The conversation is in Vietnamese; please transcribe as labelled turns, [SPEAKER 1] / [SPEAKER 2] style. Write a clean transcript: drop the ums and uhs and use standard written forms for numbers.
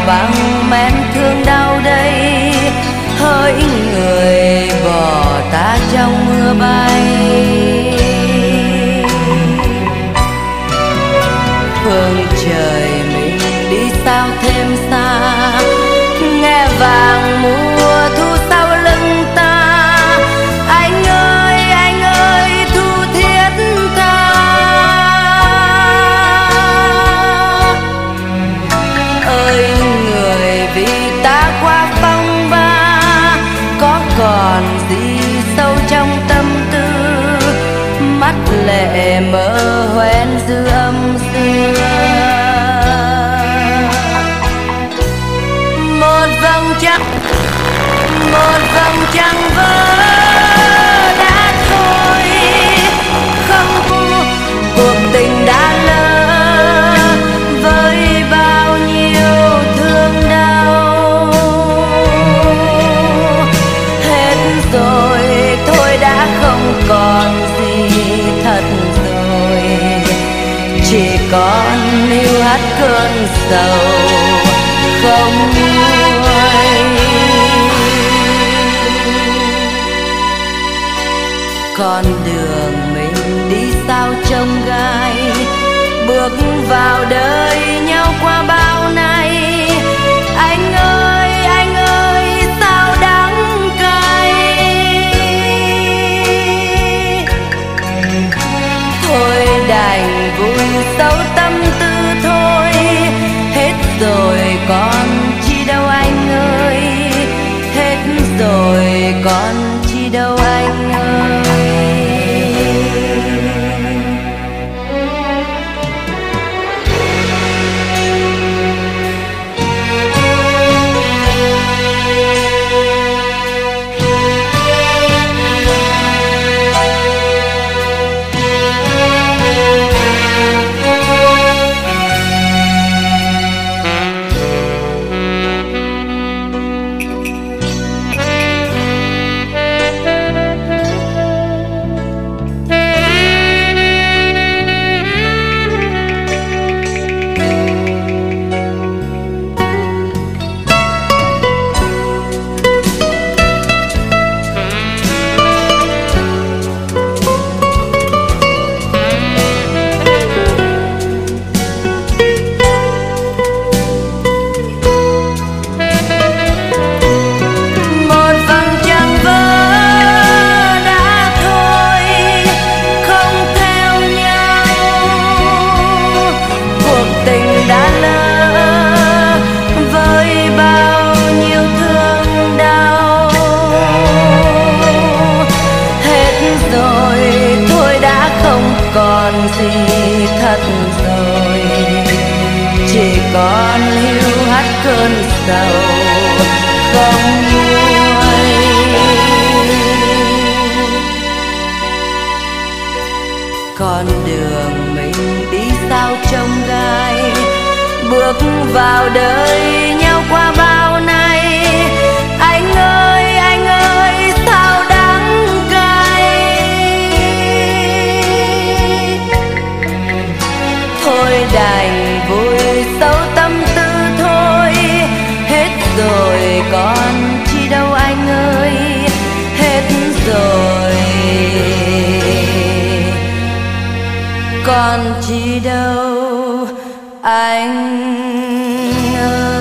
[SPEAKER 1] bằng men thương đau đây, hỡi người bỏ ta trong mưa bay. Phương trời mình đi sao thêm xa, nghe vàng mùa thu sau lưng ta. Anh ơi thu thiết tha, ơi người vì ta qua phong ba, có còn gì sâu trong tâm tư, mắt lệ mơ hoen dư âm xưa. Một vầng trăng vỡ đã thôi, không cuộc tình đã lỡ với bao nhiêu thương đau. Hết rồi thôi đã không còn gì thật rồi, chỉ còn níu hắt cơn sầu không nguôi. Con đường mình đi sao trông gai, bước vào đời nhau qua bao nay. Anh ơi sao đắng cay. Thôi đành vui sâu tâm tư thôi, hết rồi còn chi đâu anh ơi, hết rồi còn chi đâu anh ơi. Còn gì thật rồi, chỉ còn hiu hắt cơn sầu không nguôi. Con đường mình đi sao trông gai, bước vào đời nhau qua bao nay. Anh ơi sao đắng cay. Thôi đành vui sâu tâm tư thôi, hết rồi còn chi đâu anh ơi, hết rồi còn chi đâu anh ơi.